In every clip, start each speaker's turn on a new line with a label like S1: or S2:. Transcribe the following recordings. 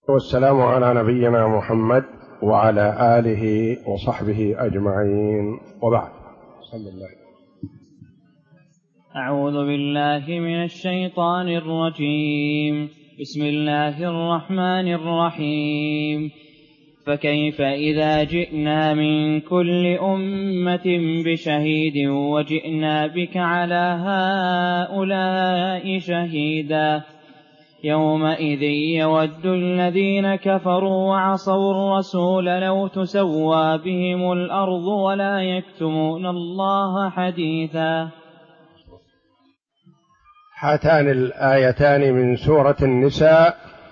S1: والسلام على نبينا محمد وعلى آله وصحبه أجمعين، وبعد. بسم الله.
S2: أعوذ بالله من الشيطان الرجيم. بسم الله الرحمن الرحيم. فكيف إذا جئنا من كل أمة بشهيد وجئنا بك على هؤلاء شهيدا يومئذ يود الذين كفروا وعصوا الرسول لو تسوى بهم الأرض ولا يكتمون الله حديثا.
S1: هاتان الآيتان من سورة النساء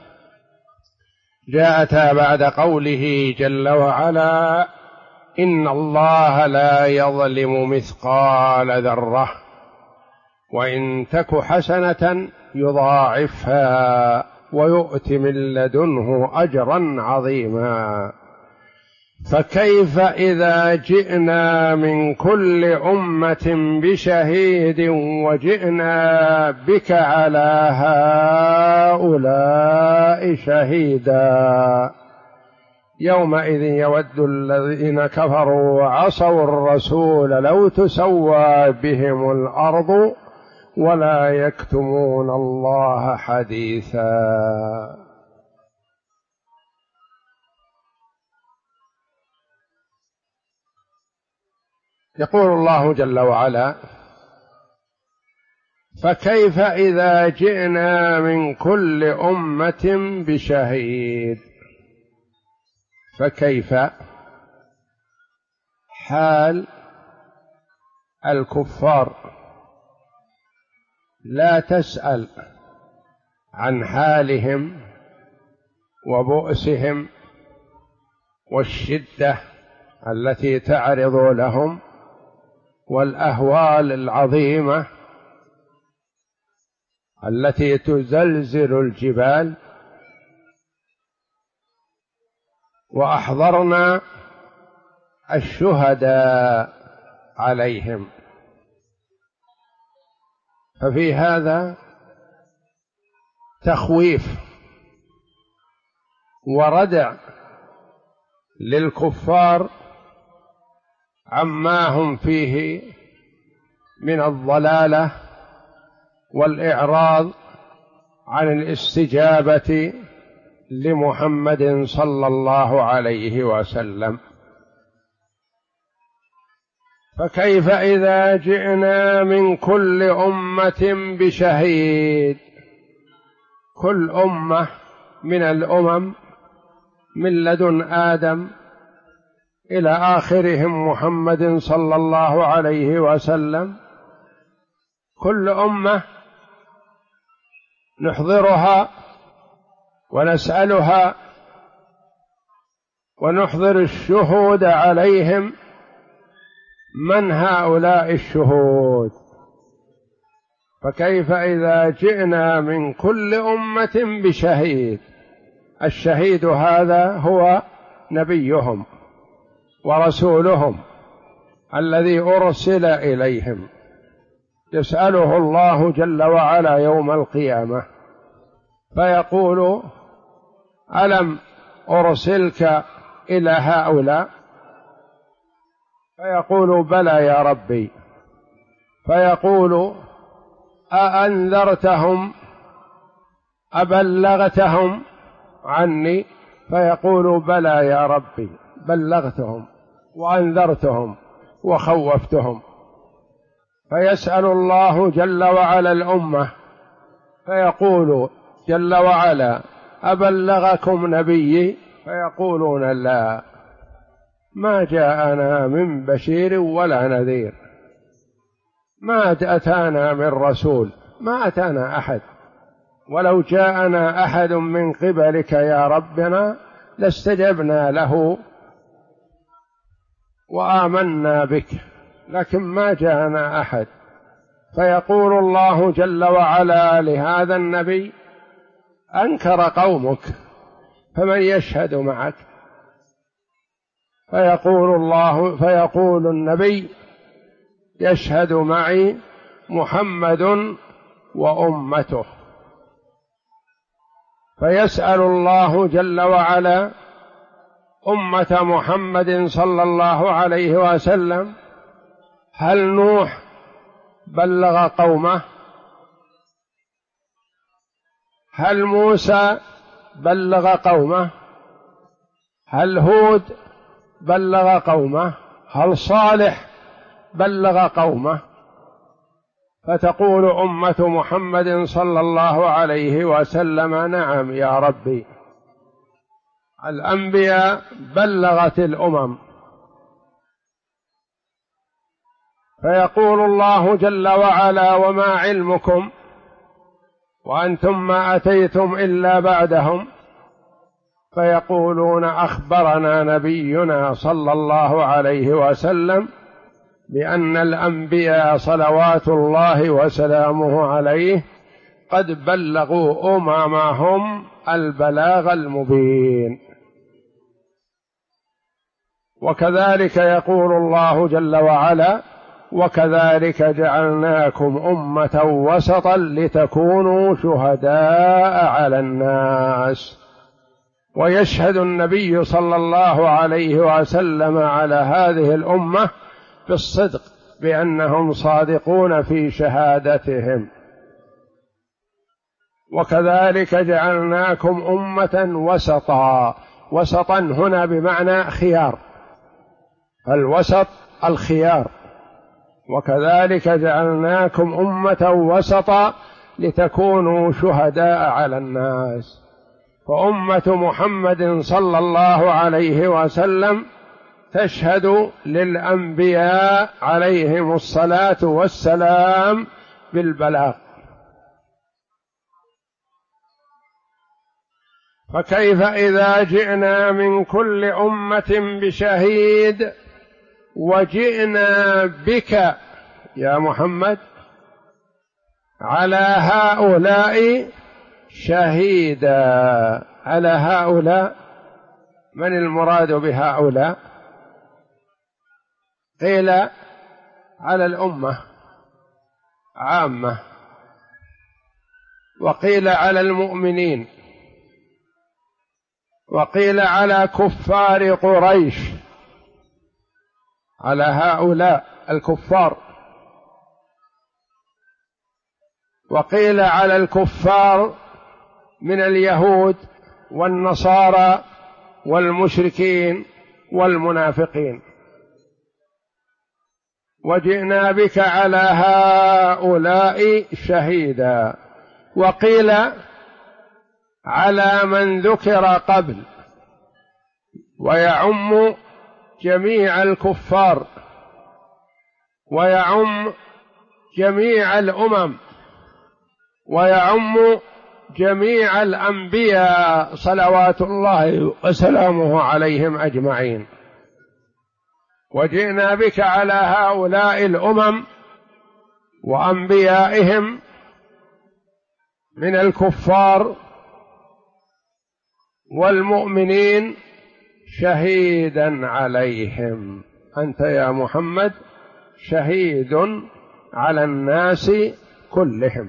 S1: جاءتا بعد قوله جل وعلا: إن الله لا يظلم مثقال ذرة وإن تك حسنة يضاعفها ويؤت من لدنه أجرا عظيما. فكيف إذا جئنا من كل أمة بشهيد وجئنا بك على هؤلاء شهيدا يومئذ يود الذين كفروا وعصوا الرسول لو تسوى بهم الأرض ولا يكتمون الله حديثا. يقول الله جل وعلا: فكيف إذا جئنا من كل أمة بشهيد. فكيف حال الكفار، لا تسأل عن حالهم وبؤسهم والشدة التي تعرض لهم والأهوال العظيمة التي تزلزل الجبال. وأحضرنا الشهداء عليهم، ففي هذا تخويف وردع للكفار عما هم فيه من الضلالة والإعراض عن الاستجابة لمحمد صلى الله عليه وسلم. فكيف إذا جئنا من كل أمة بشهيد. كل أمة من الأمم من لدن آدم إلى آخرهم محمد صلى الله عليه وسلم، كل أمة نحضرها ونسألها ونحضر الشهود عليهم. من هؤلاء الشهود؟ فكيف إذا جئنا من كل أمة بشهيد. الشهيد هذا هو نبيهم ورسولهم الذي أرسل إليهم، يسأله الله جل وعلا يوم القيامة فيقول: ألم أرسلك إلى هؤلاء؟ فيقول: بلى يا ربي. فيقول: أأنذرتهم أبلغتهم عني؟ فيقول: بلى يا ربي، بلغتهم وأنذرتهم وخوفتهم. فيسأل الله جل وعلا الأمة فيقول جل وعلا: أبلغكم نبيي؟ فيقولون: لا، ما جاءنا من بشير ولا نذير، ما أتانا من رسول، ما أتانا أحد، ولو جاءنا أحد من قبلك يا ربنا لاستجبنا له وآمنا بك، لكن ما جاءنا أحد. فيقول الله جل وعلا لهذا النبي: أنكر قومك فمن يشهد معك؟ فيقول النبي: يشهد معي محمد وأمته. فيسأل الله جل وعلا أمة محمد صلى الله عليه وسلم: هل نوح بلغ قومه؟ هل موسى بلغ قومه؟ هل هود بلغ قومه؟ هل صالح بلغ قومه؟ فتقول أمة محمد صلى الله عليه وسلم: نعم يا ربي، الأنبياء بلغت الأمم. فيقول الله جل وعلا: وما علمكم وأنتم ما أتيتم إلا بعدهم؟ فيقولون: أخبرنا نبينا صلى الله عليه وسلم بأن الأنبياء صلوات الله وسلامه عليه قد بلغوا أممهم البلاغ المبين. وكذلك يقول الله جل وعلا: وكذلك جعلناكم أمة وسطا لتكونوا شهداء على الناس. ويشهد النبي صلى الله عليه وسلم على هذه الأمة بالصدق بأنهم صادقون في شهادتهم. وكذلك جعلناكم أمة وسطا. وسطا هنا بمعنى خيار، الوسط الخيار. وكذلك جعلناكم أمة وسطا لتكونوا شهداء على الناس. فأمة محمد صلى الله عليه وسلم تشهد للأنبياء عليهم الصلاة والسلام بالبلاغ. فكيف إذا جئنا من كل أمة بشهيد وجئنا بك يا محمد على هؤلاء شهيدا؟ على هؤلاء، من المراد بهؤلاء؟ قيل على الأمة عامة، وقيل على المؤمنين، وقيل على كفار قريش، على هؤلاء الكفار، وقيل على الكفار من اليهود والنصارى والمشركين والمنافقين. وجئنا بك على هؤلاء شهيدا. وقيل على من ذكر قبل، ويعم جميع الكفار ويعم جميع الأمم ويعم جميع الأنبياء صلوات الله وسلامه عليهم أجمعين. وجئنا بك على هؤلاء الأمم وأنبيائهم من الكفار والمؤمنين شهيدا عليهم. أنت يا محمد شهيد على الناس كلهم.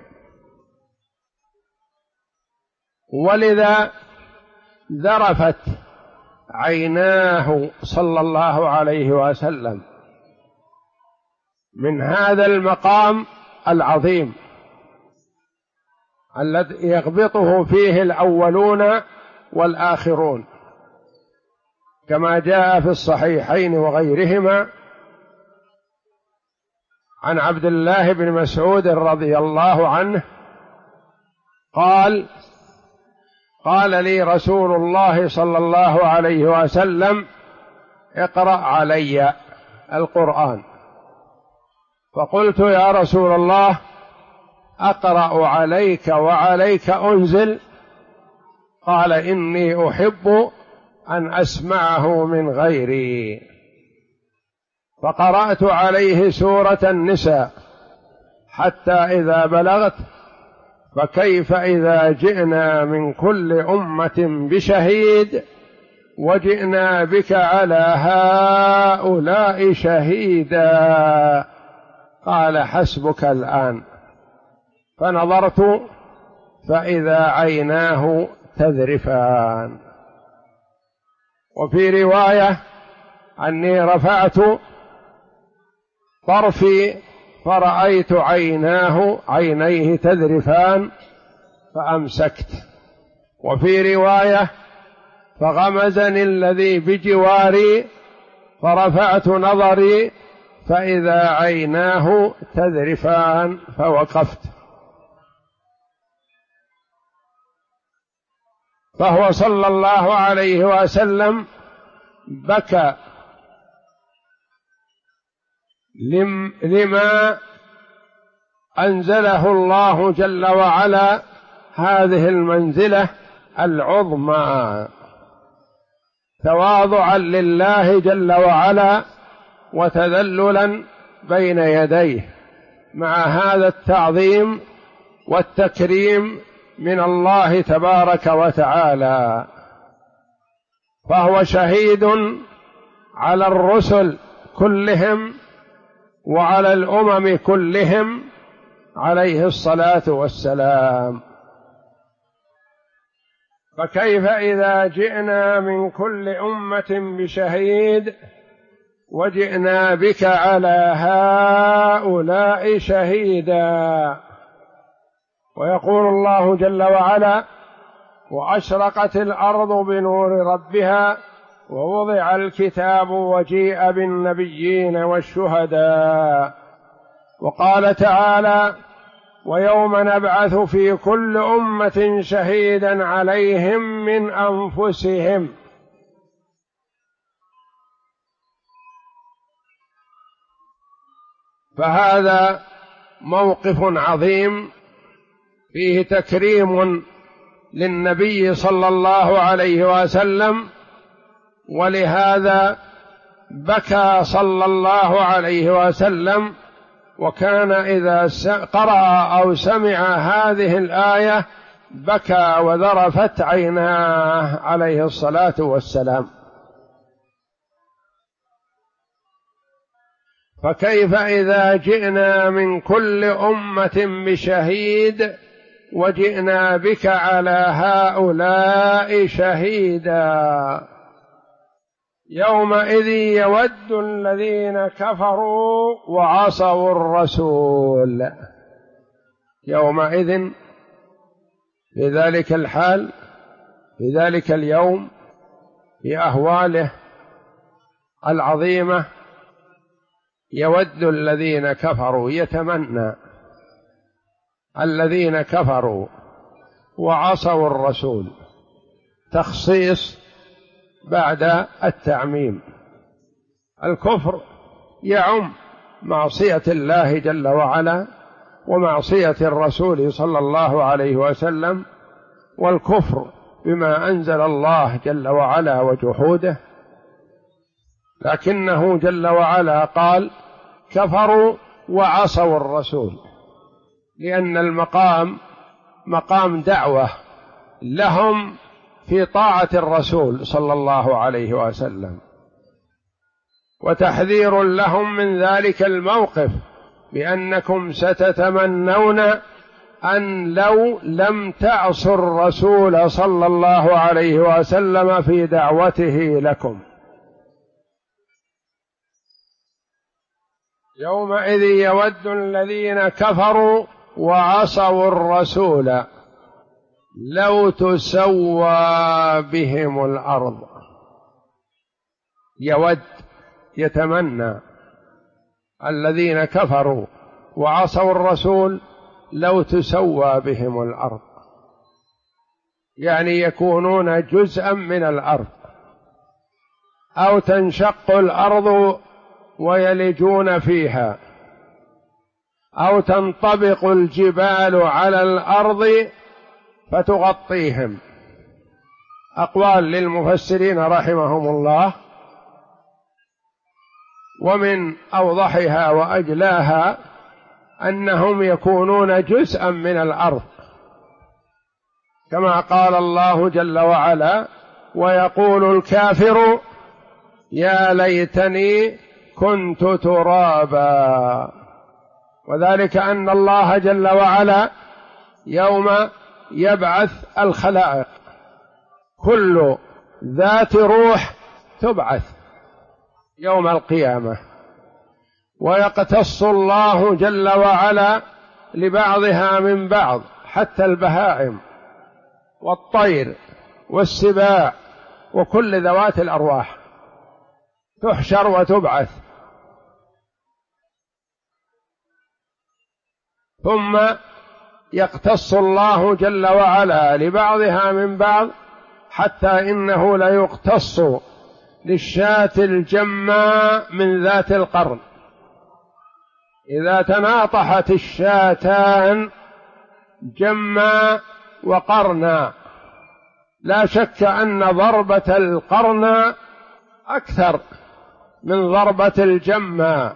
S1: ولذا ذرفت عيناه صلى الله عليه وسلم من هذا المقام العظيم الذي يغبطه فيه الأولون والآخرون، كما جاء في الصحيحين وغيرهما عن عبد الله بن مسعود رضي الله عنه قال لي رسول الله صلى الله عليه وسلم: اقرأ علي القرآن. فقلت: يا رسول الله، أقرأ عليك وعليك أنزل؟ قال: إني أحب أن أسمعه من غيري. فقرأت عليه سورة النساء حتى إذا بلغت: فكيف إذا جئنا من كل أمة بشهيد وجئنا بك على هؤلاء شهيدا. قال: حسبك الآن. فنظرت فإذا عيناه تذرفان. وفي رواية أني رفعت طرفي فرأيت عينيه تذرفان فأمسكت. وفي رواية فغمزني الذي بجواري فرفعت نظري فإذا عيناه تذرفان فوقفت. فهو صلى الله عليه وسلم بكى لما أنزله الله جل وعلا هذه المنزلة العظمى، تواضعا لله جل وعلا وتذللا بين يديه مع هذا التعظيم والتكريم من الله تبارك وتعالى. فهو شهيد على الرسل كلهم وعلى الأمم كلهم عليه الصلاة والسلام. فكيف إذا جئنا من كل أمة بشهيد وجئنا بك على هؤلاء شهيدا. ويقول الله جل وعلا: وأشرقت الأرض بنور ربها ووضع الكتاب وجيء بالنبيين والشهداء. وقال تعالى: ويوم نبعث في كل أمة شهيدا عليهم من أنفسهم. فهذا موقف عظيم فيه تكريم للنبي صلى الله عليه وسلم، ولهذا بكى صلى الله عليه وسلم. وكان إذا قرأ أو سمع هذه الآية بكى وذرفت عيناه عليه الصلاة والسلام. فكيف إذا جئنا من كل أمة بشهيد وجئنا بك على هؤلاء شهيدا. يومئذ يود الذين كفروا وعصوا الرسول. يومئذ في ذلك الحال، في ذلك اليوم، في أهواله العظيمة، يود الذين كفروا، يتمنى الذين كفروا وعصوا الرسول، تخصيص بعد التعميم. الكفر يعم معصية الله جل وعلا ومعصية الرسول صلى الله عليه وسلم، والكفر بما أنزل الله جل وعلا وجحوده. لكنه جل وعلا قال: كفروا وعصوا الرسول، لأن المقام مقام دعوة لهم في طاعة الرسول صلى الله عليه وسلم، وتحذير لهم من ذلك الموقف بأنكم ستتمنون أن لو لم تعصوا الرسول صلى الله عليه وسلم في دعوته لكم. يومئذ يود الذين كفروا وعصوا الرسول لو تسوى بهم الأرض. يود، يتمنى الذين كفروا وعصوا الرسول لو تسوى بهم الأرض، يعني يكونون جزءا من الأرض، أو تنشق الأرض ويلجون فيها، أو تنطبق الجبال على الأرض فتغطيهم. أقوال للمفسرين رحمهم الله، ومن أوضحها وأجلاها أنهم يكونون جزءا من الأرض، كما قال الله جل وعلا: ويقول الكافر يا ليتني كنت ترابا. وذلك أن الله جل وعلا يوم يبعث الخلائق كل ذات روح تبعث يوم القيامة، ويقتص الله جل وعلا لبعضها من بعض، حتى البهائم والطير والسباع وكل ذوات الأرواح تحشر وتبعث. ثم يقتص الله جل وعلا لبعضها من بعض، حتى إنه ليقتص للشاة الجماء من ذات القرن. إذا تناطحت الشاتان جما وقرنا، لا شك أن ضربة القرن أكثر من ضربة الجما،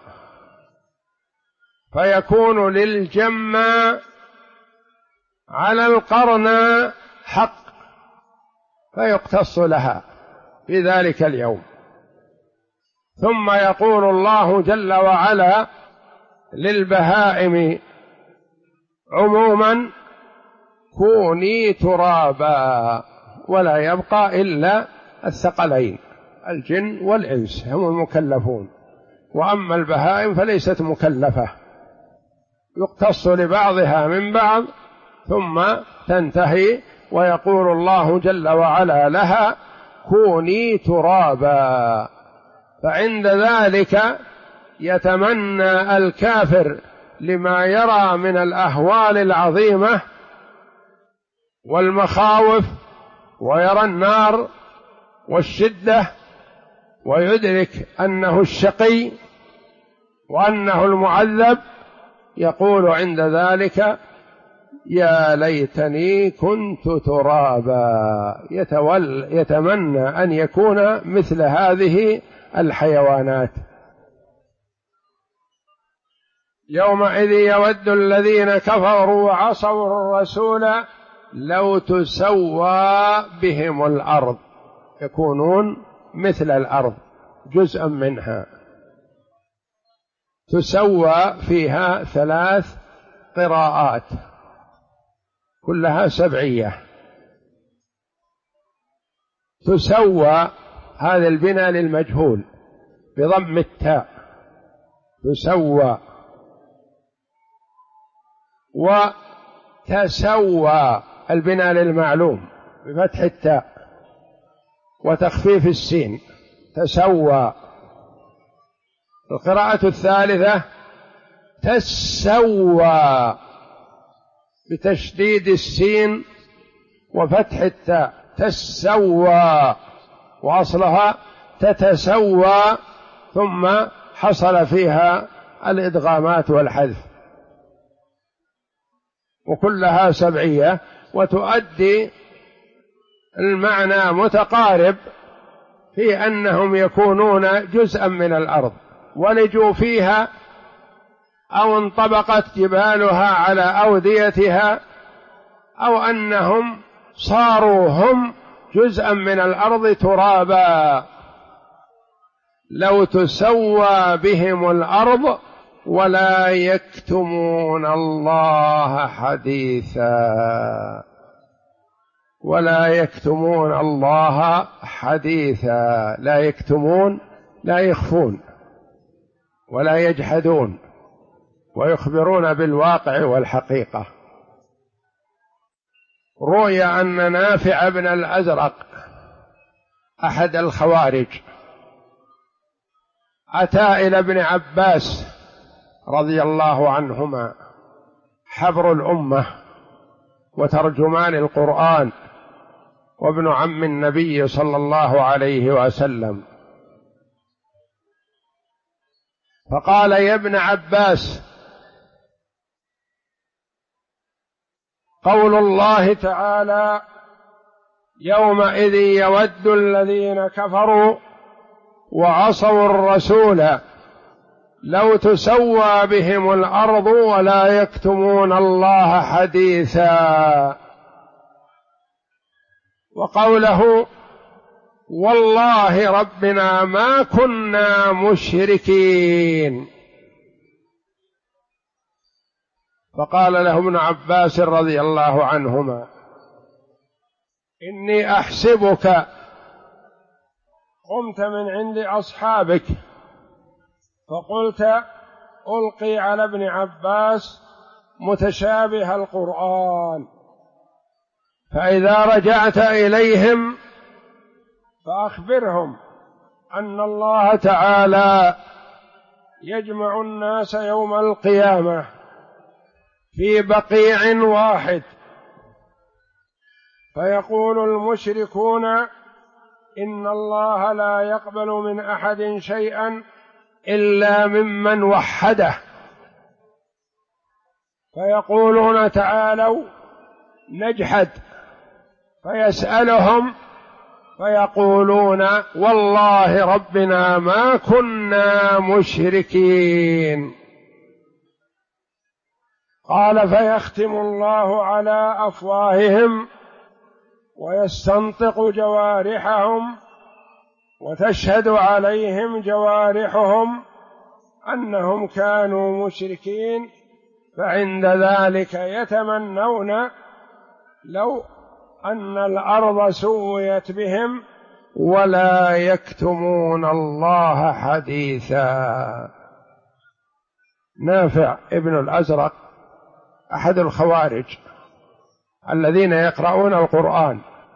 S1: فيكون للجما على القرن حق فيقتص لها في ذلك اليوم. ثم يقول الله جل وعلا للبهائم عموما: كوني ترابا، ولا يبقى إلا الثقلين الجن والإنس هم المكلفون، وأما البهائم فليست مكلفة، يقتص لبعضها من بعض ثم تنتهي، ويقول الله جل وعلا لها: كوني ترابا. فعند ذلك يتمنى الكافر لما يرى من الأهوال العظيمة والمخاوف، ويرى النار والشدة، ويدرك أنه الشقي وأنه المعذب، يقول عند ذلك: يا ليتني كنت ترابا. يتمنى أن يكون مثل هذه الحيوانات. يومئذ يود الذين كفروا وعصوا الرسول لو تسوى بهم الأرض، يكونون مثل الأرض جزءا منها. تسوى فيها 3 قراءات كلها 7. تسوى هذا البناء للمجهول بضم التاء، تسوى. وتسوى البناء للمعلوم بفتح التاء وتخفيف السين، تسوى. القراءة الثالثة تسوى بتشديد السين وفتح التاء، تسوى، وأصلها تتسوى، ثم حصل فيها الإدغامات والحذف، وكلها 7، وتؤدي المعنى متقارب في أنهم يكونون جزءا من الأرض ولجوا فيها، أو انطبقت جبالها على أوديتها، أو أنهم صاروا هم جزءا من الأرض ترابا. لو تسوى بهم الأرض ولا يكتمون الله حديثا، ولا يكتمون الله حديثا. لا يكتمون، لا يخفون ولا يجحدون، ويخبرون بالواقع والحقيقة. روي أن نافع بن الأزرق أحد الخوارج أتى إلى ابن عباس رضي الله عنهما، حبر الأمة وترجمان القرآن وابن عم النبي صلى الله عليه وسلم، فقال: يا ابن عباس، قول الله تعالى: يومئذ يود الذين كفروا وعصوا الرسول لو تسوى بهم الأرض ولا يكتمون الله حديثا. وقوله: والله ربنا ما كنا مشركين. فقال له ابن عباس رضي الله عنهما: إني أحسبك قمت من عند أصحابك فقلت ألقي على ابن عباس متشابه القرآن، فإذا رجعت إليهم فأخبرهم أن الله تعالى يجمع الناس يوم القيامة في بقيع واحد، فيقول المشركون إن الله لا يقبل من أحد شيئا إلا ممن وحده، فيقولون تعالوا نجحد، فيسألهم فيقولون والله ربنا ما كنا مشركين. قال فيختم الله على أفواههم ويستنطق جوارحهم وتشهد عليهم جوارحهم أنهم كانوا مشركين، فعند ذلك يتمنون لو أن الأرض سويت بهم ولا يكتمون الله حديثا. نافع ابن الأزرق أحد الخوارج الذين يقرؤون القرآن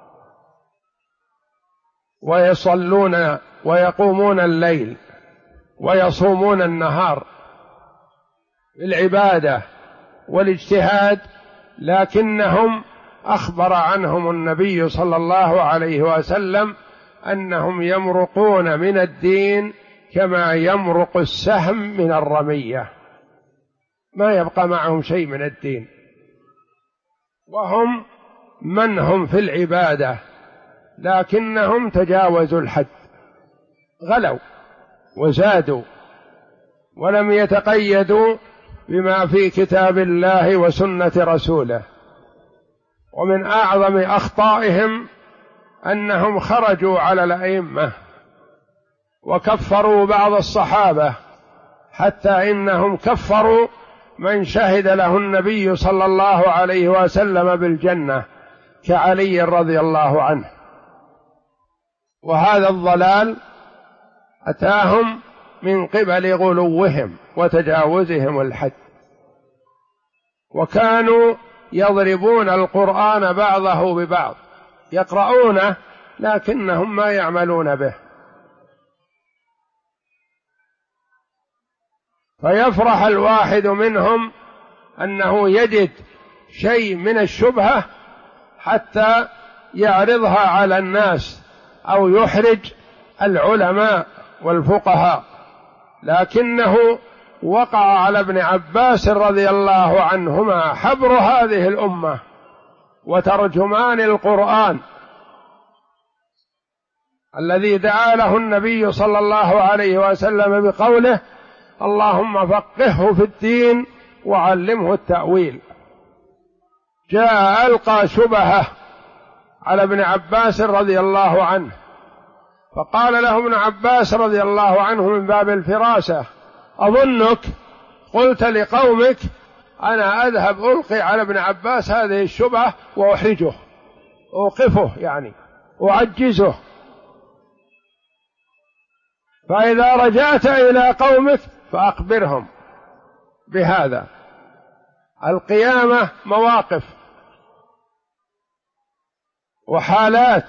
S1: ويصلون ويقومون الليل ويصومون النهار بالعبادة والاجتهاد، لكنهم أخبر عنهم النبي صلى الله عليه وسلم أنهم يمرقون من الدين كما يمرق السهم من الرمية، ما يبقى معهم شيء من الدين، وهم من هم في العبادة لكنهم تجاوزوا الحد، غلوا وزادوا ولم يتقيدوا بما في كتاب الله وسنة رسوله. ومن أعظم أخطائهم أنهم خرجوا على الأئمة وكفروا بعض الصحابة، حتى إنهم كفروا من شهد له النبي صلى الله عليه وسلم بالجنة كعلي رضي الله عنه. وهذا الضلال أتاهم من قبل غلوهم وتجاوزهم الحد، وكانوا يضربون القرآن بعضه ببعض، يقرؤونه لكنهم ما يعملون به، فيفرح الواحد منهم أنه يجد شيء من الشبهة حتى يعرضها على الناس أو يحرج العلماء والفقهاء، لكنه وقع على ابن عباس رضي الله عنهما حبر هذه الأمة وترجمان القرآن الذي دعا له النبي صلى الله عليه وسلم بقوله اللهم فقهه في الدين وعلمه التأويل. جاء ألقى شبهة على ابن عباس رضي الله عنه، فقال له ابن عباس رضي الله عنه من باب الفراسة أظنك قلت لقومك أنا أذهب ألقي على ابن عباس هذه الشبهة وأحرجه، أوقفه يعني أعجزه، فإذا رجعت إلى قومك فأخبرهم بهذا. القيامة مواقف وحالات،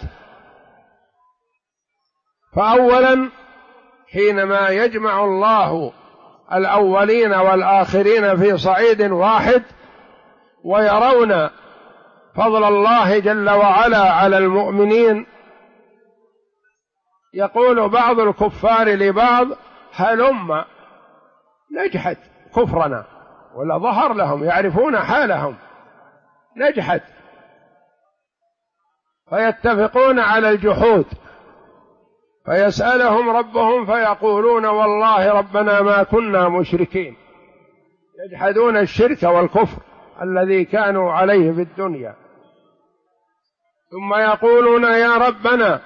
S1: فأولا حينما يجمع الله الأولين والآخرين في صعيد واحد ويرون فضل الله جل وعلا على المؤمنين، يقول بعض الكفار لبعض هلم نجحد كفرنا، ولا ظهر لهم يعرفون حالهم، نجحد، فيتفقون على الجحود، فيسألهم ربهم فيقولون والله ربنا ما كنا مشركين، يجحدون الشرك والكفر الذي كانوا عليه في الدنيا، ثم يقولون يا ربنا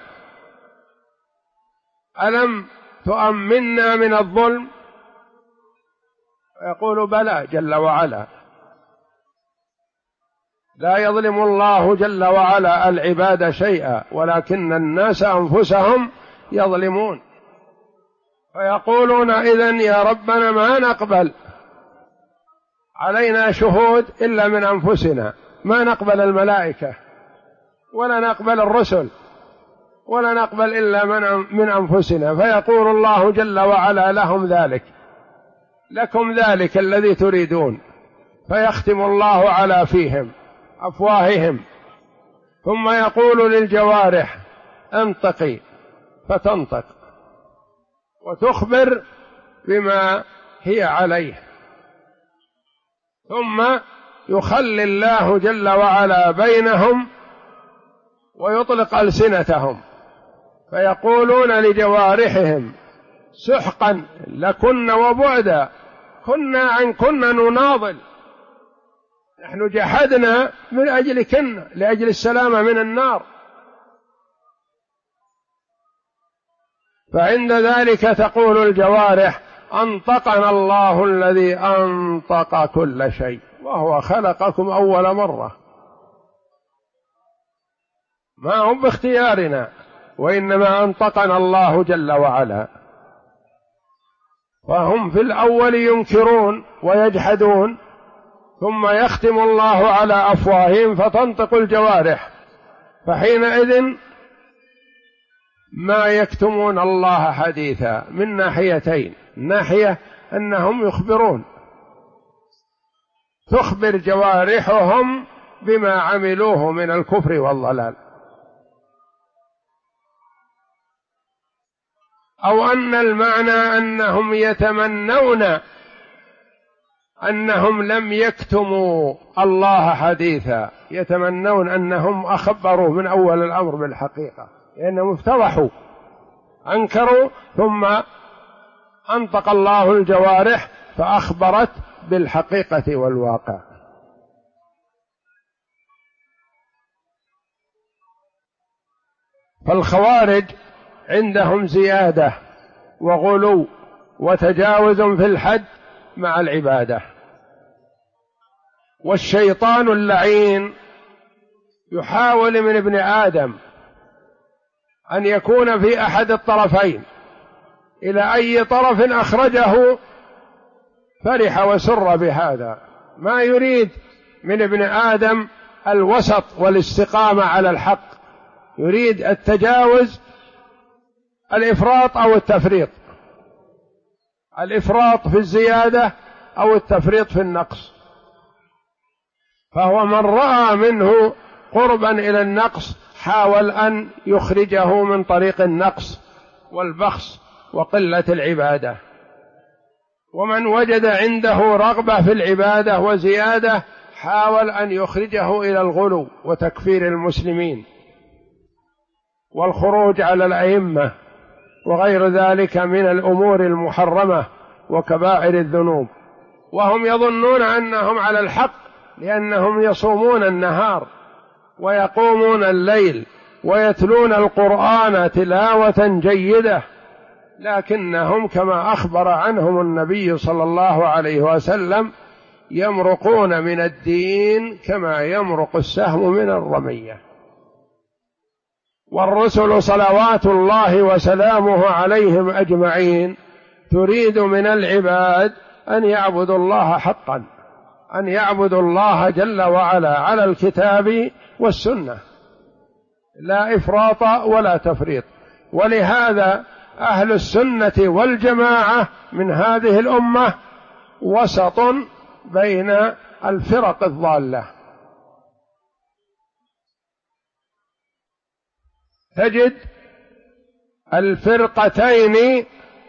S1: ألم تؤمنا من الظلم؟ يقول بلى جل وعلا، لا يظلم الله جل وعلا العباد شيئا، ولكن الناس أنفسهم يظلمون. فيقولون إذن يا ربنا ما نقبل علينا شهود إلا من أنفسنا، ما نقبل الملائكة ولا نقبل الرسل ولا نقبل إلا من أنفسنا. فيقول الله جل وعلا لهم ذلك، لكم ذلك الذي تريدون. فيختم الله على فيهم أفواههم، ثم يقول للجوارح انطقي، فتنطق وتخبر بما هي عليه، ثم يخلي الله جل وعلا بينهم ويطلق ألسنتهم، فيقولون لجوارحهم سحقا لكن وبعدا، كنا نناضل، نحن جحدنا من أجلكن لأجل السلامة من النار. فعند ذلك تقول الجوارح أنطقنا الله الذي أنطق كل شيء وهو خلقكم أول مرة، ما هم باختيارنا وإنما أنطقنا الله جل وعلا. فهم في الأول ينكرون ويجحدون، ثم يختم الله على أفواههم فتنطق الجوارح، فحينئذ ما يكتمون الله حديثا من ناحيتين: ناحية أنهم يخبرون، تخبر جوارحهم بما عملوه من الكفر والضلال، أو أن المعنى أنهم يتمنون أنهم لم يكتموا الله حديثا، يتمنون أنهم أخبروا من أول الأمر بالحقيقة، لأنهم افتضحوا أنكروا، ثم أنطق الله الجوارح فأخبرت بالحقيقة والواقع. فالخوارج عندهم زيادة وغلو وتجاوز في الحد مع العبادة. والشيطان اللعين يحاول من ابن آدم أن يكون في أحد الطرفين، إلى أي طرف أخرجه فرح وسر بهذا، ما يريد من ابن آدم الوسط والاستقامة على الحق، يريد التجاوز، الإفراط أو التفريط، الإفراط في الزيادة أو التفريط في النقص. فهو من رأى منه قربا إلى النقص حاول أن يخرجه من طريق النقص والبخس وقلة العبادة، ومن وجد عنده رغبة في العبادة وزيادة حاول أن يخرجه إلى الغلو وتكفير المسلمين والخروج على الأئمة وغير ذلك من الأمور المحرمة وكبائر الذنوب، وهم يظنون أنهم على الحق لأنهم يصومون النهار ويقومون الليل ويتلون القرآن تلاوة جيدة، لكنهم كما أخبر عنهم النبي صلى الله عليه وسلم يمرقون من الدين كما يمرق السهم من الرمية. والرسل صلوات الله وسلامه عليهم أجمعين تريد من العباد أن يعبدوا الله حقا، أن يعبدوا الله جل وعلا على الكتاب والسنة، لا إفراط ولا تفريط. ولهذا أهل السنة والجماعة من هذه الأمة وسط بين الفرق الضالة، تجد الفرقتين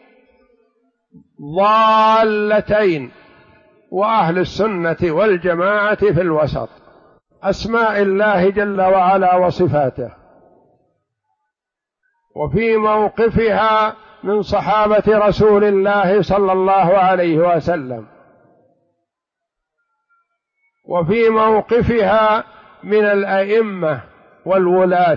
S1: ضالتين، وأهل السنة والجماعة في الوسط. أسماء الله جل وعلا وصفاته، وفي موقفها من صحابة رسول الله صلى الله عليه وسلم، وفي موقفها من الأئمة والولاة.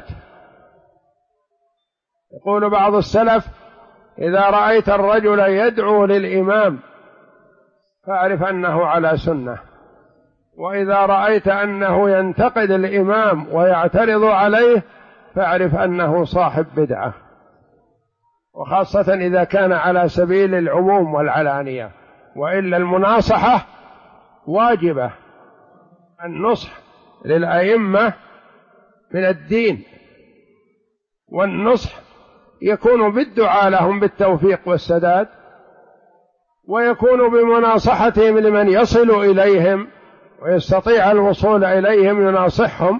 S1: يقول بعض السلف: إذا رأيت الرجل يدعو للإمام فاعرف أنه على سنة، وإذا رأيت أنه ينتقد الإمام ويعترض عليه فاعرف أنه صاحب بدعة، وخاصة إذا كان على سبيل العموم والعلانية، وإلا المناصحة واجبة. النصح للأئمة من الدين، والنصح يكون بالدعاء لهم بالتوفيق والسداد، ويكون بمناصحتهم لمن يصل إليهم ويستطيع الوصول إليهم يناصحهم.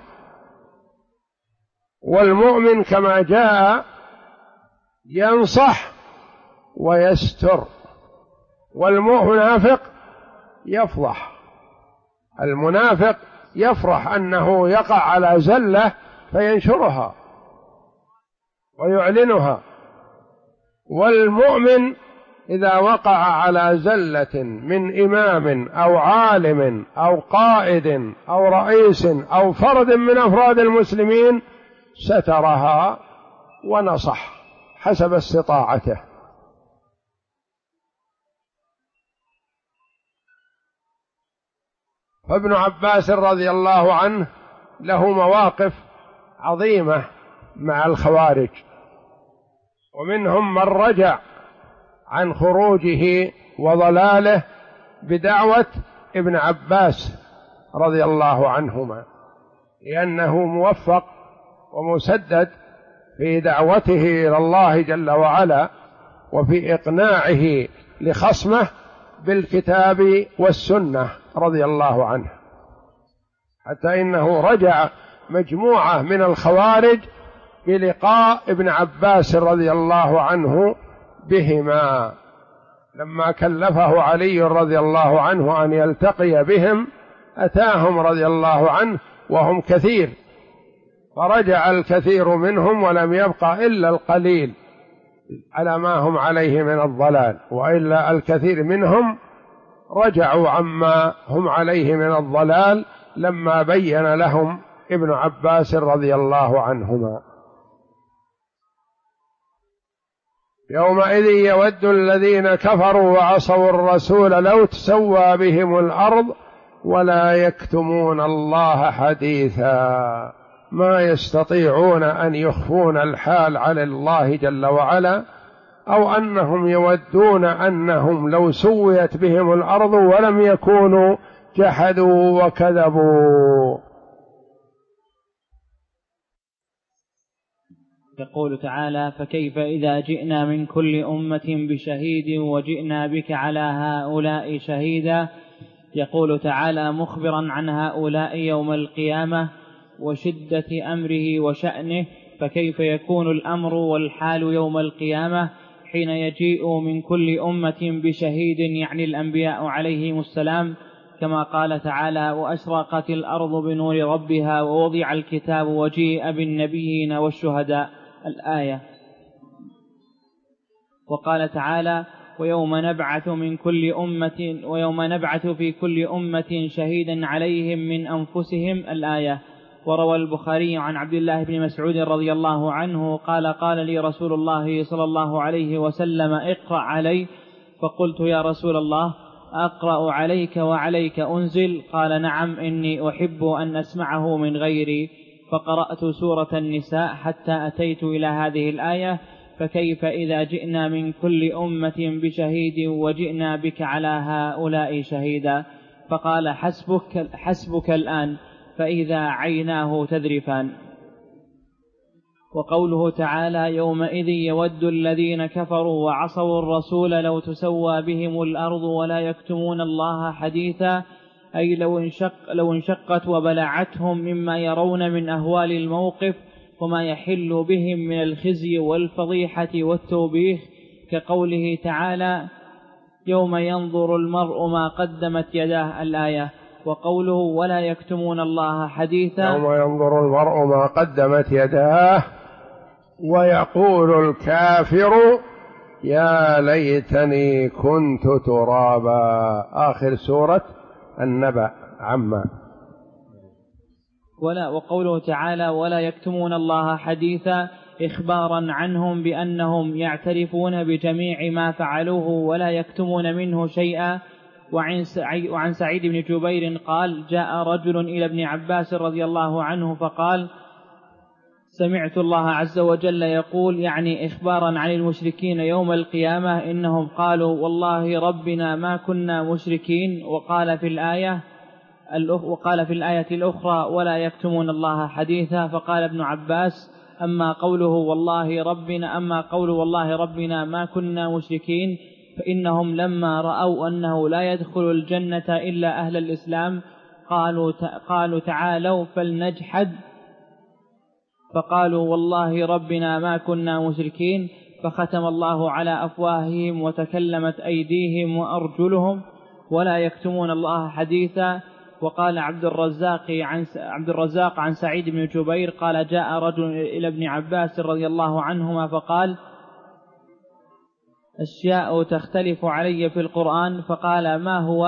S1: والمؤمن كما جاء ينصح ويستر، والمنافق يفضح. المنافق يفرح أنه يقع على زلة فينشرها ويعلنها، والمؤمن إذا وقع على زلة من إمام أو عالم أو قائد أو رئيس أو فرد من أفراد المسلمين سترها ونصح حسب استطاعته. فابن عباس رضي الله عنه له مواقف عظيمة مع الخوارج، ومنهم من رجع عن خروجه وضلاله بدعوة ابن عباس رضي الله عنهما، لأنه موفق ومسدد في دعوته إلى الله جل وعلا وفي إقناعه لخصمه بالكتاب والسنة رضي الله عنه، حتى إنه رجع مجموعة من الخوارج بلقاء ابن عباس رضي الله عنه بهما، لما كلفه علي رضي الله عنه أن يلتقي بهم أتاهم رضي الله عنه وهم كثير، فرجع الكثير منهم ولم يبقى إلا القليل على ما هم عليه من الضلال، وإلا الكثير منهم رجعوا عما هم عليه من الضلال لما بين لهم ابن عباس رضي الله عنهما. يومئذ يود الذين كفروا وعصوا الرسول لو تسوى بهم الأرض ولا يكتمون الله حديثا، ما يستطيعون أن يخفون الحال على الله جل وعلا، أو أنهم يودون أنهم لو سويت بهم الأرض ولم يكونوا جحدوا وكذبوا.
S2: يقول تعالى: فكيف إذا جئنا من كل أمة بشهيد وجئنا بك على هؤلاء شهيدا. يقول تعالى مخبرا عن هؤلاء يوم القيامة وشدة أمره وشأنه: فكيف يكون الأمر والحال يوم القيامة حين يجيء من كل أمة بشهيد، يعني الأنبياء عليهم السلام، كما قال تعالى: وأشرقت الأرض بنور ربها ووضع الكتاب وجيء بالنبيين والشهداء، الآية. وقال تعالى: ويوم نبعث في كل أمة شهيدا عليهم من أنفسهم، الآية. وروى البخاري عن عبد الله بن مسعود رضي الله عنه قال: قال لي رسول الله صلى الله عليه وسلم: اقرأ علي. فقلت: يا رسول الله، أقرأ عليك وعليك أنزل؟ قال: نعم، إني أحب أن أسمعه من غيري. فقرأت سورة النساء حتى أتيت إلى هذه الآية: فكيف إذا جئنا من كل أمة بشهيد وجئنا بك على هؤلاء شهيدا. فقال: حسبك الآن، فإذا عيناه تذرفان. وقوله تعالى: يومئذ يود الذين كفروا وعصوا الرسول لو تسوى بهم الأرض ولا يكتمون الله حديثا، أي لو انشقت وبلعتهم مما يرون من أهوال الموقف وما يحل بهم من الخزي والفضيحة والتوبيخ، كقوله تعالى: يوم ينظر المرء ما قدمت يداه، الآية. وقوله: ولا يكتمون الله حديثا،
S1: يوم ينظر المرء ما قدمت يداه ويقول الكافر يا ليتني كنت ترابا. آخر سورة النبأ عما.
S2: وقوله تعالى: ولا يكتمون الله حديثا، إخبارا عنهم بأنهم يعترفون بجميع ما فعلوه ولا يكتمون منه شيئا، وعن سعيد بن جبير قال جاء رجل إلى ابن عباس رضي الله عنه فقال سمعت الله عز وجل يقول يعني إخبارا عن المشركين يوم القيامة إنهم قالوا والله ربنا ما كنا مشركين وقال في الآية الأخرى ولا يكتمون الله حديثا. فقال ابن عباس أما قول والله ربنا ما كنا مشركين فإنهم لما رأوا أنه لا يدخل الجنة إلا أهل الإسلام قالوا تعالوا فلنجحد فقالوا والله ربنا ما كنا مشركين فختم الله على أفواههم وتكلمت أيديهم وأرجلهم ولا يكتمون الله حديثا. وقال عبد الرزاق عن سعيد بن جبير قال جاء رجل إلى ابن عباس رضي الله عنهما فقال أشياء تختلف علي في القرآن فقال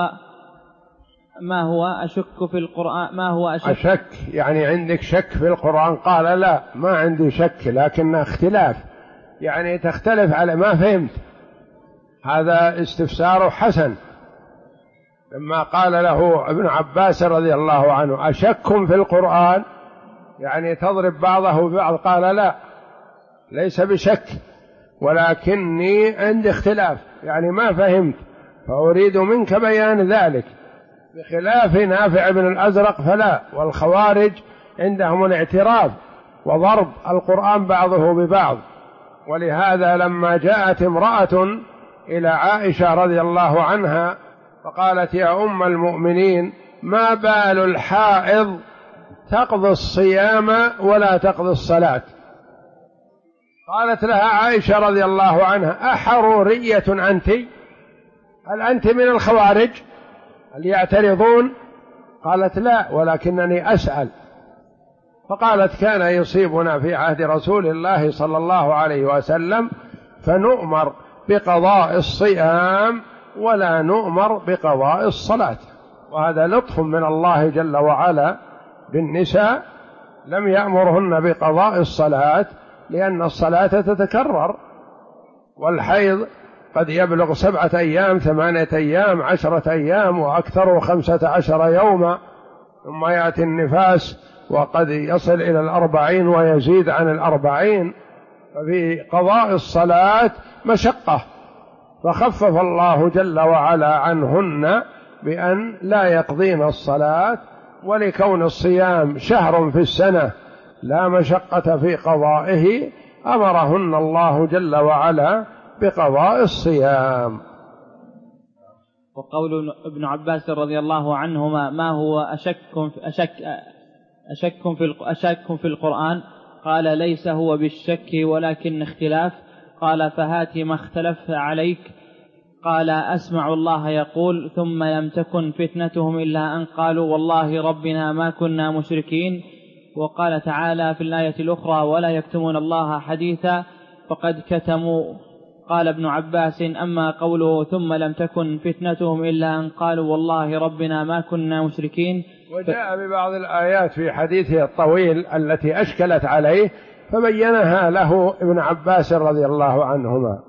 S2: ما هو أشك في القرآن ما هو
S1: أشك يعني عندك شك في القرآن؟ قال لا ما عندي شك لكن اختلاف، يعني تختلف على ما فهمت. هذا استفسار حسن. لما قال له ابن عباس رضي الله عنه أشك في القرآن يعني تضرب بعضه ببعض، قال لا ليس بشك ولكني عندي اختلاف يعني ما فهمت فأريد منك بيان ذلك، بخلاف نافع بن الأزرق فلا، والخوارج عندهم الاعتراض وضرب القرآن بعضه ببعض. ولهذا لما جاءت امرأة إلى عائشة رضي الله عنها فقالت يا أم المؤمنين ما بال الحائض تقضي الصيام ولا تقضي الصلاة؟ قالت لها عائشة رضي الله عنها أحرورية أنت؟ هل أنت من الخوارج هل يعترضون؟ قالت لا ولكنني أسأل. فقالت كان يصيبنا في عهد رسول الله صلى الله عليه وسلم فنؤمر بقضاء الصيام ولا نؤمر بقضاء الصلاة، وهذا لطف من الله جل وعلا بالنساء، لم يأمرهن بقضاء الصلاة لأن الصلاة تتكرر، والحيض قد يبلغ 7 أيام 8 أيام 10 أيام وأكثر 15 يوما، ثم يأتي النفاس وقد يصل إلى 40 ويزيد عن 40. ففي قضاء الصلاة مشقة، فخفف الله جل وعلا عنهن بأن لا يقضين الصلاة، ولكون الصيام شهر في السنة لا مشقة في قضائه أمرهن الله جل وعلا بقضاء الصيام.
S2: وقول ابن عباس رضي الله عنهما ما هو أشك في القرآن؟ قال ليس هو بالشك ولكن اختلاف. قال فهات ما اختلف عليك. قال أسمع الله يقول ثم لم تكن فتنتهم إلا أن قالوا والله ربنا ما كنا مشركين. وقال تعالى في الآية الأخرى ولا يكتمون الله حديثا فقد كتموا. قال ابن عباس أما قوله ثم لم تكن فتنتهم إلا أن قالوا والله ربنا ما كنا مشركين.
S1: وجاء ببعض الآيات في حديثه الطويل التي أشكلت عليه فبينها له ابن عباس رضي الله عنهما.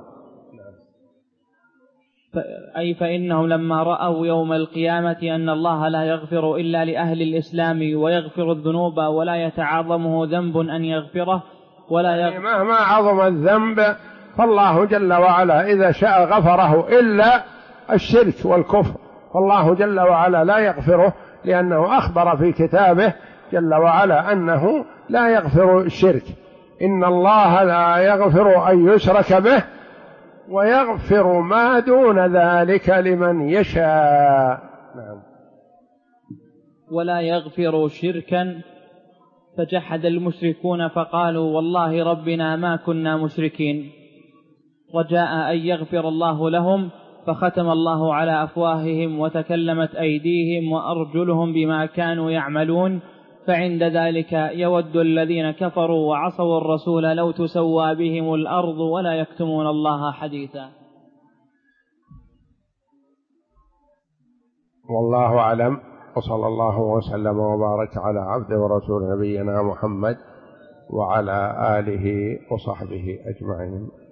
S2: أي فإنهم لما رأوا يوم القيامة أن الله لا يغفر إلا لأهل الإسلام ويغفر الذنوب ولا يتعاظمه ذنب أن يغفره
S1: يعني مهما عظم الذنب فالله جل وعلا إذا شاء غفره إلا الشرك والكفر، فالله جل وعلا لا يغفره لأنه أخبر في كتابه جل وعلا أنه لا يغفر الشرك. إن الله لا يغفر أن يشرك به ويغفر ما دون ذلك لمن يشاء. نعم.
S2: ولا يغفر شركا فجحد المشركون فقالوا والله ربنا ما كنا مشركين، رجاء أن يغفر الله لهم فختم الله على أفواههم وتكلمت أيديهم وأرجلهم بما كانوا يعملون. فعند ذلك يود الذين كفروا وعصوا الرسول لو تسوى بهم الأرض ولا يكتمون الله حديثا.
S1: والله أعلم، وصلى الله وسلم وبارك على عبده ورسول نبينا محمد وعلى آله وصحبه أجمعين.